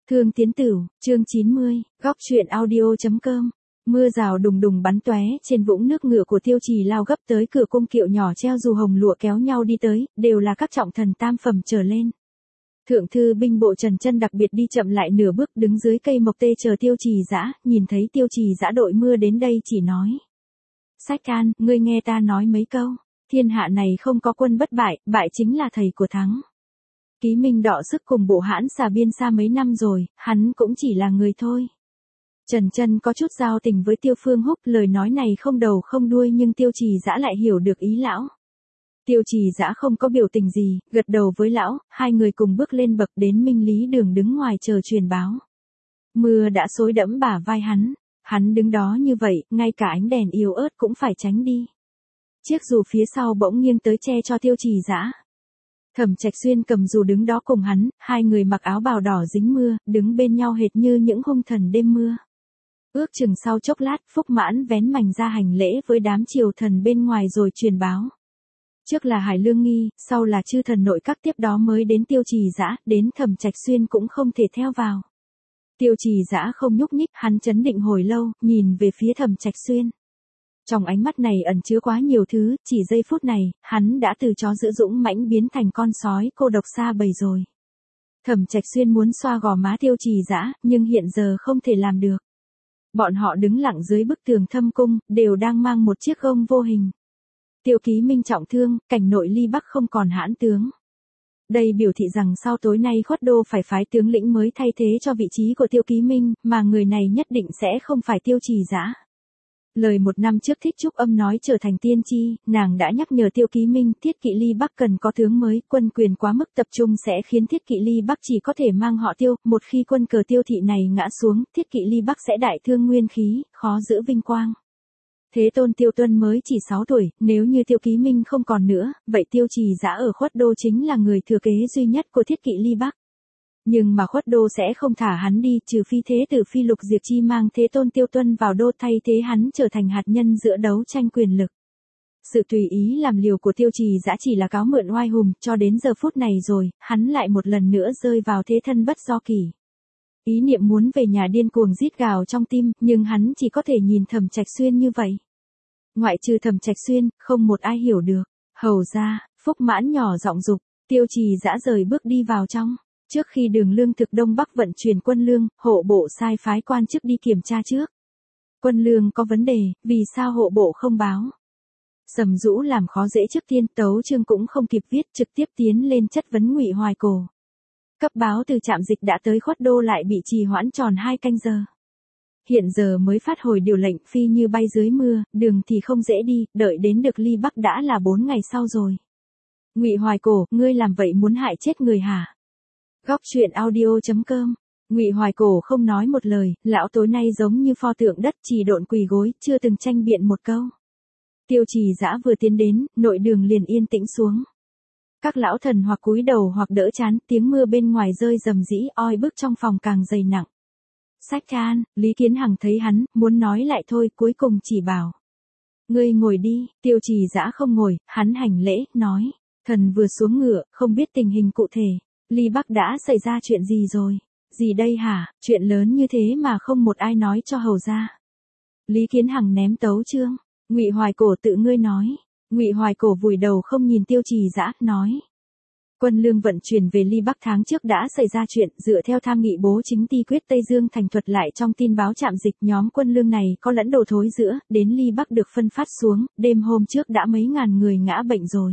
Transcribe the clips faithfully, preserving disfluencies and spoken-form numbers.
Thương Tiến Tửu, chương chín mươi, góc truyện audio chấm com. Mưa rào đùng đùng bắn tóe trên vũng nước ngựa của Tiêu Trì lao gấp tới cửa cung kiệu nhỏ treo dù hồng lụa kéo nhau đi tới, đều là các trọng thần tam phẩm trở lên. Thượng thư binh bộ Trần Chân đặc biệt đi chậm lại nửa bước đứng dưới cây mộc tê chờ Tiêu Trì Dã, nhìn thấy Tiêu Trì Dã đội mưa đến đây chỉ nói: Sách Can, ngươi nghe ta nói mấy câu, thiên hạ này không có quân bất bại, bại chính là thầy của thắng. Ký Minh đọ sức cùng bộ hãn xà biên xa mấy năm rồi, hắn cũng chỉ là người thôi. Trần Chân có chút giao tình với Tiêu Phương Húc, lời nói này không đầu không đuôi nhưng Tiêu Trì Dã lại hiểu được ý lão. Tiêu Trì Dã không có biểu tình gì, gật đầu với lão, hai người cùng bước lên bậc đến Minh Lý Đường đứng ngoài chờ truyền báo. Mưa đã xối đẫm bả vai hắn, hắn đứng đó như vậy, ngay cả ánh đèn yếu ớt cũng phải tránh đi. Chiếc dù phía sau bỗng nghiêng tới che cho Tiêu Trì Dã. Thẩm Trạch Xuyên cầm dù đứng đó cùng hắn, hai người mặc áo bào đỏ dính mưa, đứng bên nhau hệt như những hung thần đêm mưa. Ước chừng sau chốc lát, Phúc Mãn vén mành ra hành lễ với đám triều thần bên ngoài rồi truyền báo. Trước là Hải Lương Nghi, sau là chư thần nội các, tiếp đó mới đến Tiêu Trì Dã, đến Thẩm Trạch Xuyên cũng không thể theo vào. Tiêu Trì Dã không nhúc nhích, hắn trấn định hồi lâu, nhìn về phía Thẩm Trạch Xuyên. Trong ánh mắt này ẩn chứa quá nhiều thứ, chỉ giây phút này, hắn đã từ chó dữ dũng mãnh biến thành con sói cô độc xa bầy rồi. Thẩm Trạch Xuyên muốn xoa gò má Tiêu Trì Dã, nhưng hiện giờ không thể làm được. Bọn họ đứng lặng dưới bức tường thâm cung, đều đang mang một chiếc gông vô hình. Tiêu Ký Minh trọng thương, cảnh nội Ly Bắc không còn hãn tướng. Đây biểu thị rằng sau tối nay Khuất Đô phải phái tướng lĩnh mới thay thế cho vị trí của Tiêu Ký Minh, mà người này nhất định sẽ không phải Tiêu Trì Dã. Lời một năm trước Thích Trúc Âm nói trở thành tiên tri, nàng đã nhắc nhở Tiêu Ký Minh, Thiết Kỵ Ly Bắc cần có tướng mới, quân quyền quá mức tập trung sẽ khiến Thiết Kỵ Ly Bắc chỉ có thể mang họ Tiêu, một khi quân cờ Tiêu thị này ngã xuống, Thiết Kỵ Ly Bắc sẽ đại thương nguyên khí, khó giữ vinh quang. Thế Tôn Tiêu Tuân mới chỉ sáu tuổi, nếu như Tiêu Ký Minh không còn nữa, vậy Tiêu Trì Dã ở Khuất Đô chính là người thừa kế duy nhất của Thiết Kỵ Ly Bắc. Nhưng mà Khuất Đô sẽ không thả hắn đi, trừ phi thế tử phi Lục Diệp Chi mang Thế Tôn Tiêu Tuân vào đô thay thế hắn trở thành hạt nhân giữa đấu tranh quyền lực. Sự tùy ý làm liều của Tiêu Trì Dã chỉ là cáo mượn oai hùng, cho đến giờ phút này rồi, hắn lại một lần nữa rơi vào thế thân bất do kỳ. Ý niệm muốn về nhà điên cuồng rít gào trong tim, nhưng hắn chỉ có thể nhìn Thẩm Trạch Xuyên như vậy. Ngoại trừ Thẩm Trạch Xuyên, không một ai hiểu được. Hầu ra, Phúc Mãn nhỏ giọng dục, Tiêu Trì Dã rời bước đi vào trong. Trước khi đường lương thực Đông Bắc vận chuyển quân lương, hộ bộ sai phái quan chức đi kiểm tra trước. Quân lương có vấn đề, vì sao hộ bộ không báo? Sầm Dũ làm khó dễ trước tiên, tấu chương cũng không kịp viết, trực tiếp tiến lên chất vấn Ngụy Hoài Cổ. Cấp báo từ trạm dịch đã tới Khuất Đô lại bị trì hoãn tròn hai canh giờ. Hiện giờ mới phát hồi điều lệnh, phi như bay dưới mưa, đường thì không dễ đi, đợi đến được Ly Bắc đã là bốn ngày sau rồi. Ngụy Hoài Cổ, ngươi làm vậy muốn hại chết người hả? Góc truyện audio chấm com. Ngụy Hoài Cổ không nói một lời, lão tối nay giống như pho tượng đất chỉ độn quỳ gối, chưa từng tranh biện một câu. Tiêu Trì Dã vừa tiến đến, nội đường liền yên tĩnh xuống. Các lão thần hoặc cúi đầu hoặc đỡ chán, tiếng mưa bên ngoài rơi rầm rĩ, oi bức trong phòng càng dày nặng. Sách Can, Lý Kiến Hằng thấy hắn, muốn nói lại thôi, cuối cùng chỉ bảo: Ngươi ngồi đi. Tiêu Trì Dã không ngồi, hắn hành lễ, nói: Thần vừa xuống ngựa, không biết tình hình cụ thể. Ly Bắc đã xảy ra chuyện gì rồi? Gì đây hả? Chuyện lớn như thế mà không một ai nói cho hầu ra. Lý Kiến Hằng ném tấu chương. Ngụy Hoài Cổ tự ngươi nói. Ngụy Hoài Cổ vùi đầu không nhìn Tiêu Trì Dã, nói: Quân lương vận chuyển về Ly Bắc tháng trước đã xảy ra chuyện, dựa theo tham nghị bố chính ti quyết Tây Dương thành thuật lại trong tin báo trạm dịch, nhóm quân lương này có lẫn đồ thối giữa, đến Ly Bắc được phân phát xuống, đêm hôm trước đã mấy ngàn người ngã bệnh rồi.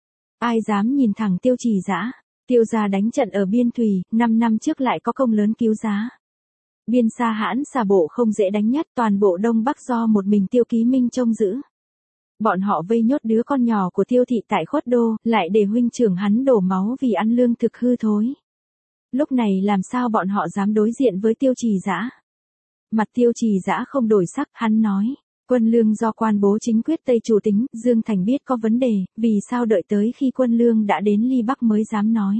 Ai dám nhìn thẳng Tiêu Trì Dã? Tiêu gia đánh trận ở Biên Thùy, năm năm trước lại có công lớn cứu giá. Biên Sa hãn xà bộ không dễ đánh nhất, toàn bộ Đông Bắc do một mình Tiêu Ký Minh trông giữ. Bọn họ vây nhốt đứa con nhỏ của Tiêu thị tại Khuất Đô, lại để huynh trưởng hắn đổ máu vì ăn lương thực hư thối. Lúc này làm sao bọn họ dám đối diện với Tiêu Trì Dã? Mặt Tiêu Trì Dã không đổi sắc, hắn nói: Quân lương do quan bố chính quyết Tây chủ tính, Dương Thành biết có vấn đề, vì sao đợi tới khi quân lương đã đến Ly Bắc mới dám nói.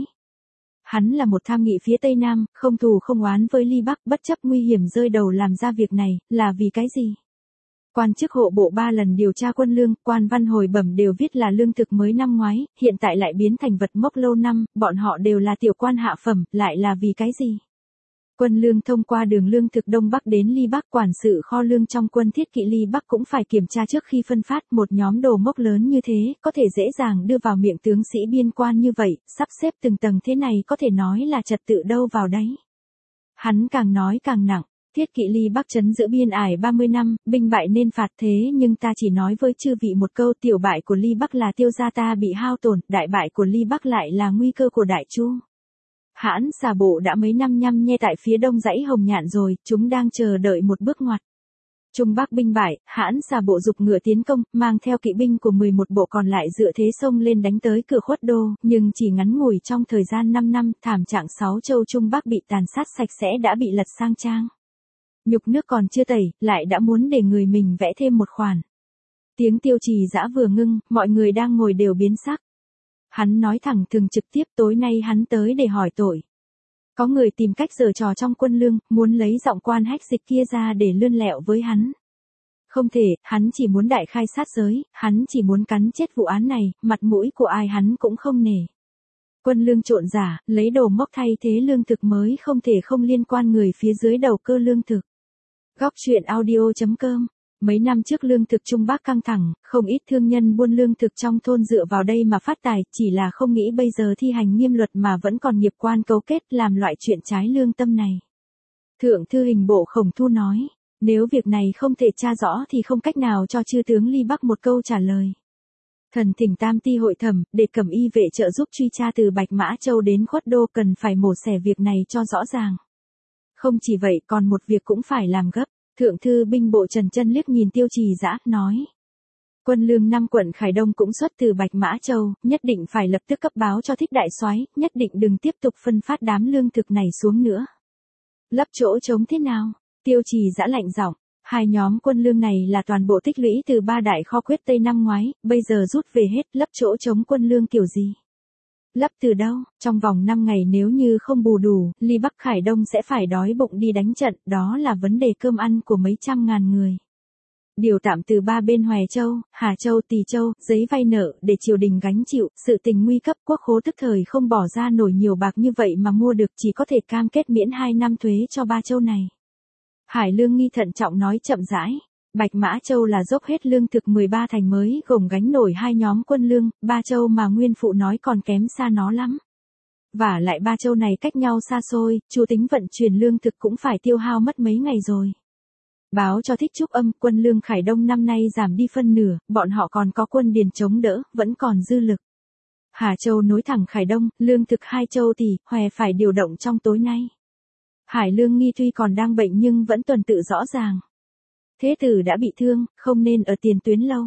Hắn là một tham nghị phía Tây Nam, không thù không oán với Ly Bắc, bất chấp nguy hiểm rơi đầu làm ra việc này, là vì cái gì? Quan chức hộ bộ ba lần điều tra quân lương, quan văn hồi bẩm đều viết là lương thực mới năm ngoái, hiện tại lại biến thành vật mốc lâu năm, bọn họ đều là tiểu quan hạ phẩm, lại là vì cái gì? Quân lương thông qua đường lương thực Đông Bắc đến Ly Bắc, quản sự kho lương trong quân thiết kỵ Ly Bắc cũng phải kiểm tra trước khi phân phát. Một nhóm đồ mốc lớn như thế, có thể dễ dàng đưa vào miệng tướng sĩ biên quan như vậy, sắp xếp từng tầng thế này có thể nói là trật tự đâu vào đấy. Hắn càng nói càng nặng. Thiết kỵ Ly Bắc trấn giữ biên ải ba mươi năm, binh bại nên phạt thế nhưng ta chỉ nói với chư vị một câu, tiểu bại của Ly Bắc là Tiêu gia ta bị hao tổn, đại bại của Ly Bắc lại là nguy cơ của Đại Chu. Hãn xà bộ đã mấy năm nhăm nhe tại phía đông dãy Hồng Nhạn rồi, chúng đang chờ đợi một bước ngoặt. Trung Bắc binh bại, Hãn xà bộ dục ngựa tiến công, mang theo kỵ binh của mười một bộ còn lại dựa thế sông lên đánh tới cửa Khuất Đô, nhưng chỉ ngắn ngủi trong thời gian năm năm, thảm trạng sáu châu Trung Bắc bị tàn sát sạch sẽ đã bị lật sang trang. Nhục nước còn chưa tẩy, lại đã muốn để người mình vẽ thêm một khoản. Tiếng Tiêu Trì Dã vừa ngưng, mọi người đang ngồi đều biến sắc. Hắn nói thẳng thừng trực tiếp, tối nay hắn tới để hỏi tội. Có người tìm cách giở trò trong quân lương, muốn lấy giọng quan hách dịch kia ra để lươn lẹo với hắn. Không thể, hắn chỉ muốn đại khai sát giới, hắn chỉ muốn cắn chết vụ án này, mặt mũi của ai hắn cũng không nể. Quân lương trộn giả, lấy đồ mốc thay thế lương thực mới không thể không liên quan người phía dưới đầu cơ lương thực. Góc truyện audio chấm com. Mấy năm trước lương thực Trung Bắc căng thẳng, không ít thương nhân buôn lương thực trong thôn dựa vào đây mà phát tài, chỉ là không nghĩ bây giờ thi hành nghiêm luật mà vẫn còn nghiệp quan cấu kết làm loại chuyện trái lương tâm này. Thượng thư hình bộ Khổng Thu nói, nếu việc này không thể tra rõ thì không cách nào cho chư tướng Ly Bắc một câu trả lời. Thần thỉnh Tam Ti hội thẩm, để Cẩm Y vệ trợ giúp truy tra từ Bạch Mã Châu đến Khuất Đô, cần phải mổ xẻ việc này cho rõ ràng. Không chỉ vậy còn một việc cũng phải làm gấp. Thượng thư binh bộ Trần Chân liếc nhìn Tiêu Trì Dã, nói. Quân lương năm quận Khải Đông cũng xuất từ Bạch Mã Châu, nhất định phải lập tức cấp báo cho Thích đại soái, nhất định đừng tiếp tục phân phát đám lương thực này xuống nữa. Lấp chỗ trống thế nào? Tiêu Trì Dã lạnh giọng. Hai nhóm quân lương này là toàn bộ tích lũy từ ba đại kho quyết Tây năm ngoái, bây giờ rút về hết, lấp chỗ trống quân lương kiểu gì? Lấp từ đâu? Trong vòng năm ngày nếu như không bù đủ, Ly Bắc Khải Đông sẽ phải đói bụng đi đánh trận, đó là vấn đề cơm ăn của mấy trăm ngàn người. Điều tạm từ ba bên Hoè Châu, Hà Châu, Tỳ Châu, giấy vay nợ để triều đình gánh chịu, sự tình nguy cấp, quốc khố tức thời không bỏ ra nổi nhiều bạc như vậy mà mua được, chỉ có thể cam kết miễn hai năm thuế cho ba châu này. Hải Lương Nghi thận trọng nói chậm rãi. Bạch Mã Châu là dốc hết lương thực mười ba thành mới gồng gánh nổi hai nhóm quân lương, ba châu mà nguyên phụ nói còn kém xa nó lắm. Và lại ba châu này cách nhau xa xôi, chu tính vận chuyển lương thực cũng phải tiêu hao mất mấy ngày rồi. Báo cho Thích Trúc Âm, quân lương Khải Đông năm nay giảm đi phân nửa, bọn họ còn có quân điền chống đỡ, vẫn còn dư lực. Hà Châu nối thẳng Khải Đông, lương thực hai châu tỷ, Hoè phải điều động trong tối nay. Hải Lương Nghi tuy còn đang bệnh nhưng vẫn tuần tự rõ ràng. Thế tử đã bị thương, không nên ở tiền tuyến lâu.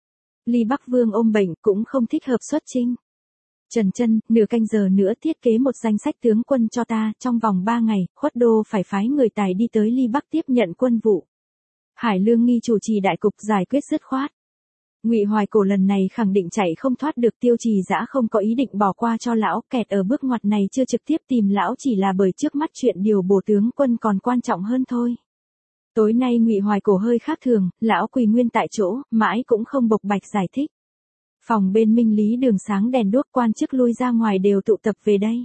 Ly Bắc Vương ôm bệnh cũng không thích hợp xuất chinh. Trần Chân, nửa canh giờ nữa thiết kế một danh sách tướng quân cho ta, trong vòng ba ngày, Khuất Đô phải phái người tài đi tới Ly Bắc tiếp nhận quân vụ. Hải Lương Nghi chủ trì đại cục giải quyết dứt khoát. Ngụy Hoài Cổ lần này khẳng định chạy không thoát được, Tiêu Trì Dã không có ý định bỏ qua cho lão, kẹt ở bước ngoặt này chưa trực tiếp tìm lão chỉ là bởi trước mắt chuyện điều bổ tướng quân còn quan trọng hơn thôi. Tối nay Ngụy Hoài Cổ hơi khác thường, lão quỳ nguyên tại chỗ, mãi cũng không bộc bạch giải thích. Phòng bên Minh Lý đường sáng đèn đuốc, quan chức lui ra ngoài đều tụ tập về đây.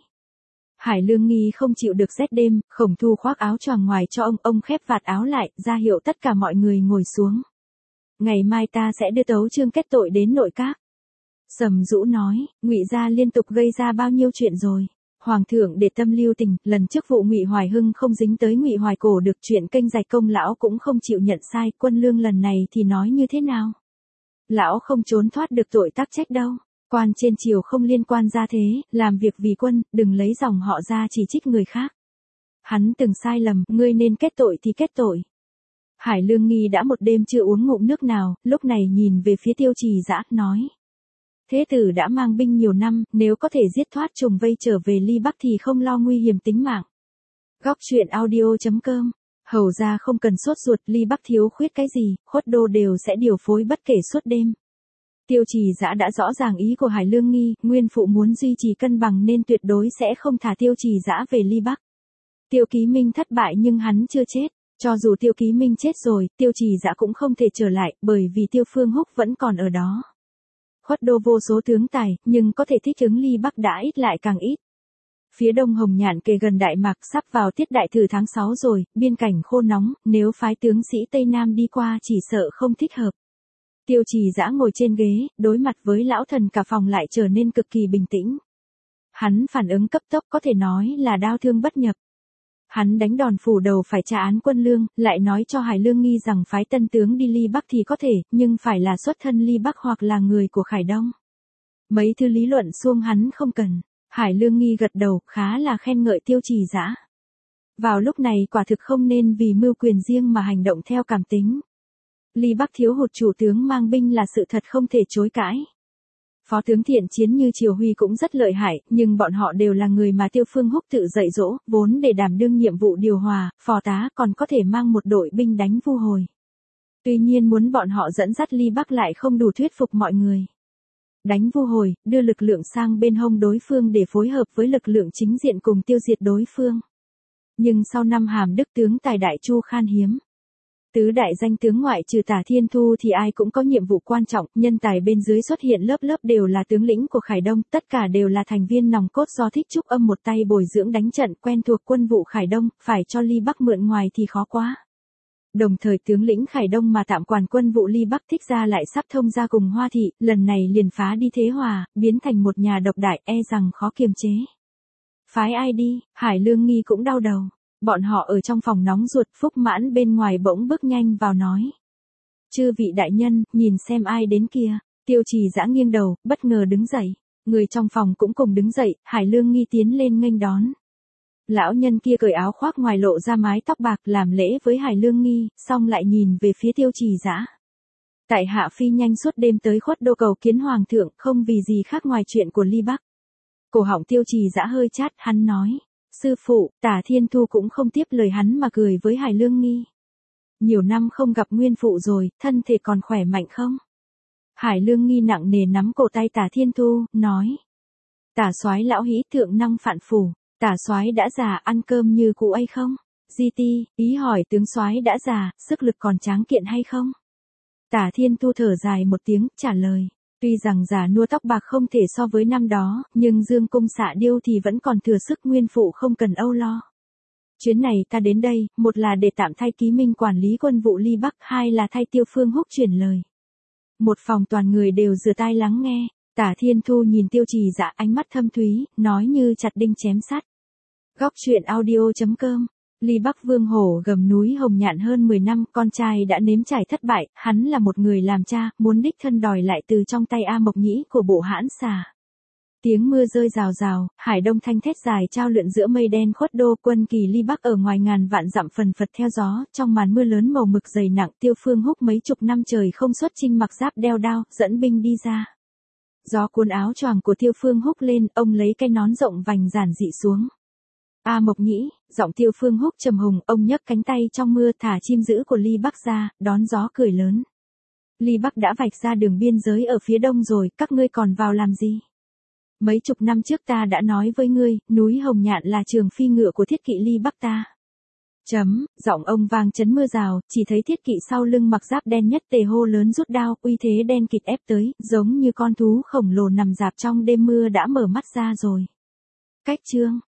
Hải Lương Nghi không chịu được rét đêm, Khổng Thu khoác áo choàng ngoài cho ông, ông khép vạt áo lại, ra hiệu tất cả mọi người ngồi xuống. Ngày mai ta sẽ đưa tấu chương kết tội đến nội các. Sầm Dũ nói, Ngụy gia liên tục gây ra bao nhiêu chuyện rồi. Hoàng thượng để tâm lưu tình, lần trước vụ Ngụy Hoài Hưng không dính tới Ngụy Hoài Cổ được, chuyện kênh rạch công lão cũng không chịu nhận sai, quân lương lần này thì nói như thế nào? Lão không trốn thoát được tội tác trách đâu. Quan trên triều không liên quan ra thế, làm việc vì quân, đừng lấy dòng họ ra chỉ trích người khác. Hắn từng sai lầm, ngươi nên kết tội thì kết tội. Hải Lương Nghi đã một đêm chưa uống ngụm nước nào, lúc này nhìn về phía Tiêu Trì Dã, nói. Thế tử đã mang binh nhiều năm, nếu có thể giết thoát trùng vây trở về Ly Bắc thì không lo nguy hiểm tính mạng. Góc truyện audio chấm com. Hầu ra không cần sốt ruột, Ly Bắc thiếu khuyết cái gì, Khuất Đô đều sẽ điều phối bất kể suốt đêm. Tiêu Trì Dã đã rõ ràng ý của Hải Lương Nghi, nguyên phụ muốn duy trì cân bằng nên tuyệt đối sẽ không thả Tiêu Trì Dã về Ly Bắc. Tiêu Ký Minh thất bại nhưng hắn chưa chết. Cho dù Tiêu Ký Minh chết rồi, Tiêu Trì Dã cũng không thể trở lại, bởi vì Tiêu Phương Húc vẫn còn ở đó. Khuất Đô vô số tướng tài, nhưng có thể thích ứng Ly Bắc đã ít lại càng ít. Phía đông Hồng Nhạn kề gần Đại Mạc, sắp vào tiết đại thử tháng sáu rồi, biên cảnh khô nóng, nếu phái tướng sĩ Tây Nam đi qua chỉ sợ không thích hợp. Tiêu Trì Dã ngồi trên ghế, đối mặt với lão thần cả phòng lại trở nên cực kỳ bình tĩnh. Hắn phản ứng cấp tốc, có thể nói là đao thương bất nhập. Hắn đánh đòn phủ đầu phải trả án quân lương, lại nói cho Hải Lương Nghi rằng phái tân tướng đi Ly Bắc thì có thể, nhưng phải là xuất thân Ly Bắc hoặc là người của Khải Đông. Mấy thứ lý luận xuông hắn không cần. Hải Lương Nghi gật đầu, khá là khen ngợi Tiêu Trì Dã. Vào lúc này quả thực không nên vì mưu quyền riêng mà hành động theo cảm tính. Ly Bắc thiếu hụt chủ tướng mang binh là sự thật không thể chối cãi. Phó tướng Thiện Chiến như Triều Huy cũng rất lợi hại, nhưng bọn họ đều là người mà Tiêu Phương Húc tự dạy dỗ, vốn để đảm đương nhiệm vụ điều hòa, phò tá còn có thể mang một đội binh đánh Vu Hồi. Tuy nhiên muốn bọn họ dẫn dắt Ly Bắc lại không đủ thuyết phục mọi người. Đánh Vu Hồi, đưa lực lượng sang bên hông đối phương để phối hợp với lực lượng chính diện cùng tiêu diệt đối phương. Nhưng sau năm hàm đức tướng tài đại chu khan hiếm. Tứ đại danh tướng ngoại trừ Tả Thiên Thu thì ai cũng có nhiệm vụ quan trọng, nhân tài bên dưới xuất hiện lớp lớp đều là tướng lĩnh của Khải Đông, tất cả đều là thành viên nòng cốt do Thích Trúc Âm một tay bồi dưỡng đánh trận quen thuộc quân vụ Khải Đông, phải cho Ly Bắc mượn ngoài thì khó quá. Đồng thời tướng lĩnh Khải Đông mà tạm quản quân vụ Ly Bắc Thích Gia lại sắp thông ra cùng Hoa Thị, lần này liền phá đi thế hòa, biến thành một nhà độc đại e rằng khó kiềm chế. Phái ai đi, Hải Lương Nghi cũng đau đầu. Bọn họ ở trong phòng nóng ruột, Phúc Mãn bên ngoài bỗng bước nhanh vào nói. Chư vị đại nhân, nhìn xem ai đến kia. Tiêu Trì Dã nghiêng đầu, bất ngờ đứng dậy. Người trong phòng cũng cùng đứng dậy, Hải Lương Nghi tiến lên nghênh đón. Lão nhân kia cởi áo khoác ngoài lộ ra mái tóc bạc làm lễ với Hải Lương Nghi, xong lại nhìn về phía Tiêu Trì Dã. Tại hạ phi nhanh suốt đêm tới Khuất Đô cầu kiến hoàng thượng, không vì gì khác ngoài chuyện của Ly Bắc. Cổ họng Tiêu Trì Dã hơi chát, hắn nói. Sư phụ, Tả Thiên Thu cũng không tiếp lời hắn mà cười với Hải Lương Nghi. Nhiều năm không gặp nguyên phụ rồi, thân thể còn khỏe mạnh không? Hải Lương Nghi nặng nề nắm cổ tay Tả Thiên Thu, nói. Tả soái lão hí thượng năng phạn phủ, Tả soái đã già ăn cơm như cũ ấy không? Di ti, ý hỏi tướng soái đã già, sức lực còn tráng kiện hay không? Tả Thiên Thu thở dài một tiếng, trả lời. Tuy rằng già nua tóc bạc không thể so với năm đó, nhưng dương cung xạ điêu thì vẫn còn thừa sức, nguyên phụ không cần âu lo. Chuyến này ta đến đây, một là để tạm thay Ký Minh quản lý quân vụ Ly Bắc, hai là thay Tiêu Phương Húc truyền lời. Một phòng toàn người đều rửa tai lắng nghe, Tả Thiên Thu nhìn Tiêu Trì Dã ánh mắt thâm thúy, nói như chặt đinh chém sắt. Góc truyện audio chấm com. Ly Bắc Vương hổ gầm núi Hồng Nhạn hơn mười năm, con trai đã nếm trải thất bại, hắn là một người làm cha, muốn đích thân đòi lại từ trong tay A Mộc Nhĩ của bộ hãn xà. Tiếng mưa rơi rào rào, Hải Đông thanh thét dài trao lượn giữa mây đen Khuất Đô, quân kỳ Ly Bắc ở ngoài ngàn vạn dặm phần phật theo gió, trong màn mưa lớn màu mực dày nặng. Tiêu Phương Húc mấy chục năm trời không xuất chinh mặc giáp đeo đao, dẫn binh đi ra. Gió cuốn áo choàng của Tiêu Phương Húc lên, ông lấy cái nón rộng vành giản dị xuống. A Mộc Nhĩ, giọng Tiêu Phương Húc trầm hùng, ông nhấc cánh tay trong mưa thả chim dữ của Ly Bắc ra, đón gió cười lớn. Ly Bắc đã vạch ra đường biên giới ở phía đông rồi, các ngươi còn vào làm gì? Mấy chục năm trước ta đã nói với ngươi, núi Hồng Nhạn là trường phi ngựa của thiết kỵ Ly Bắc ta. Chấm, giọng ông vang chấn mưa rào, chỉ thấy thiết kỵ sau lưng mặc giáp đen nhất tề hô lớn rút đao, uy thế đen kịt ép tới, giống như con thú khổng lồ nằm rạp trong đêm mưa đã mở mắt ra rồi. Cách chương